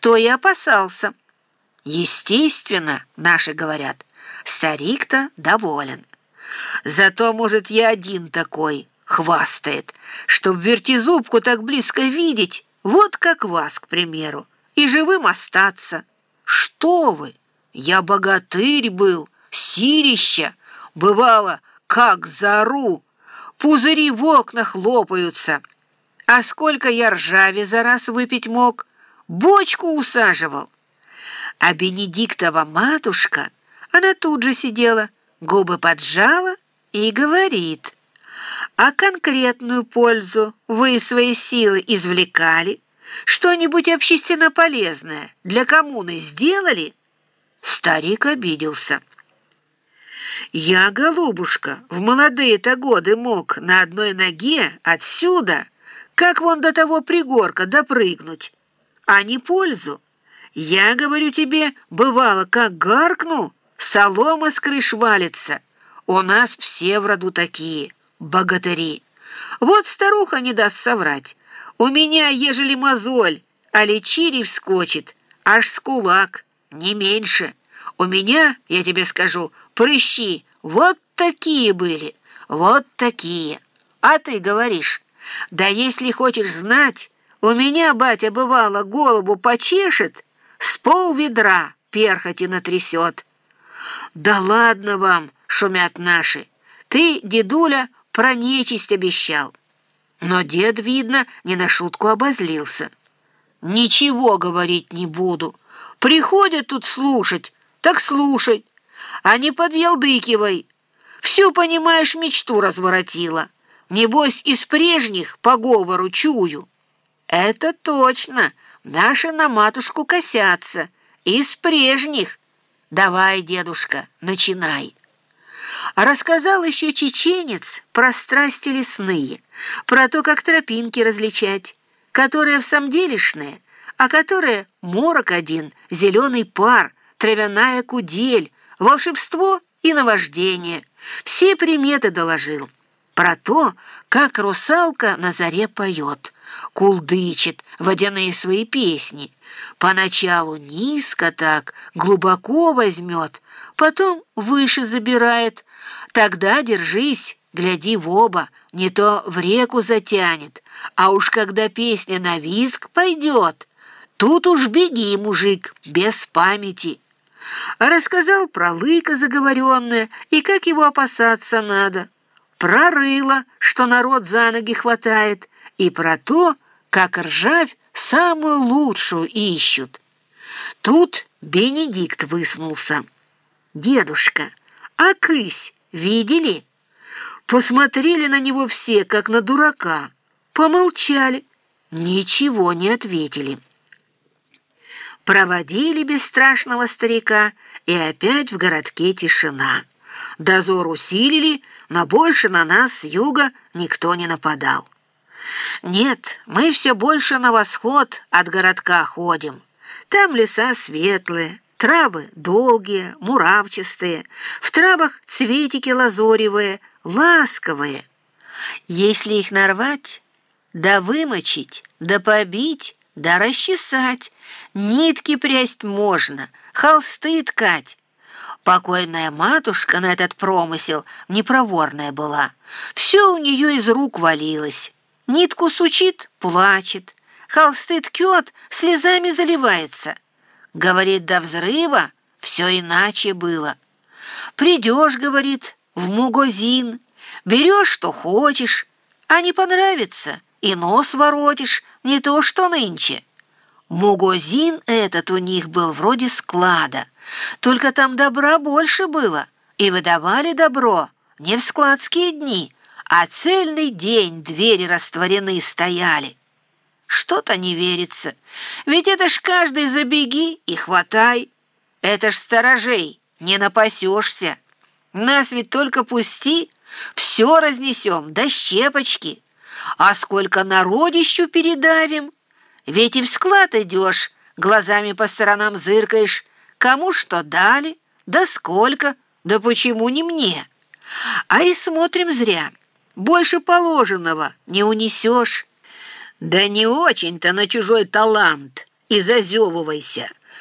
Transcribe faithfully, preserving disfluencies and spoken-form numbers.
то и опасался. Естественно, наши говорят, старик-то доволен. Зато, может, я один такой, хвастает, чтоб вертизубку так близко видеть, вот как вас, к примеру, и живым остаться. Что вы? Я богатырь был, силища, бывало, как заору, пузыри в окнах лопаются. А сколько я ржави за раз выпить мог, бочку усаживал. А Бенедиктова матушка, она тут же сидела, губы поджала и говорит: а конкретную пользу вы из своей силы извлекали? Что-нибудь общественно полезное для коммуны сделали? Старик обиделся. Я, голубушка, в молодые-то годы мог на одной ноге отсюда, как вон до того пригорка, допрыгнуть, а не пользу. Я, говорю тебе, бывало, как гаркну, солома с крыш валится. У нас все в роду такие, богатыри. Вот старуха не даст соврать. У меня, ежели мозоль, а лечири вскочит, аж с кулак, не меньше. У меня, я тебе скажу, прыщи вот такие были, вот такие. А ты говоришь, да если хочешь знать, у меня батя, бывало, голову почешет, с пол ведра перхоти натрясет. Да ладно вам, шумят наши, ты, дедуля, про нечисть обещал. Но дед, видно, не на шутку обозлился. Ничего говорить не буду. Приходят тут слушать, так слушай, а не подъелдыкивай. Всю, понимаешь, мечту разворотила. Небось, из прежних по говору чую. Это точно, наши на матушку косятся. Из прежних. Давай, дедушка, начинай. Рассказал еще чеченец про страсти лесные, про то, как тропинки различать, которые всамделишные, а которые морок один, зеленый пар, травяная кудель, волшебство и наваждение. Все приметы доложил. Про то, как русалка на заре поет, кулдычит водяные свои песни. Поначалу низко так, глубоко возьмет, потом выше забирает. Тогда держись, гляди в оба, не то в реку затянет. А уж когда песня на визг пойдет, тут уж беги, мужик, без памяти. Рассказал про лыко заговоренное и как его опасаться надо, про рыло, что народ за ноги хватает, и про то, как ржавь самую лучшую ищут. Тут Бенедикт высунулся. «Дедушка, а кысь видели?» Посмотрели на него все, как на дурака, помолчали, ничего не ответили. Проводили бесстрашного старика, и опять в городке тишина. Дозор усилили, но больше на нас с юга никто не нападал. Нет, мы все больше на восход от городка ходим. Там леса светлые, травы долгие, муравчатые, в травах цветики лазоревые, ласковые. Если их нарвать, да вымочить, да побить, да расчесать, нитки прясть можно, холсты ткать. Покойная матушка на этот промысел непроворная была. Все у нее из рук валилось. Нитку сучит — плачет, холсты ткет — слезами заливается. Говорит, до взрыва все иначе было. Придешь, говорит, в магазин, берешь, что хочешь, а не понравится, и нос воротишь, не то что нынче. Магазин этот у них был вроде склада, только там добра больше было, и выдавали добро не в складские дни, а цельный день двери растворены стояли. Что-то не верится, ведь это ж каждый забеги и хватай. Это ж сторожей, не напасешься. Нас ведь только пусти, все разнесем до щепочки. А сколько народищу передавим? Ведь и в склад идешь, глазами по сторонам зыркаешь, кому что дали, да сколько, да почему не мне? А и смотрим зря, больше положенного не унесешь. Да не очень-то на чужой талант и зазевывайся.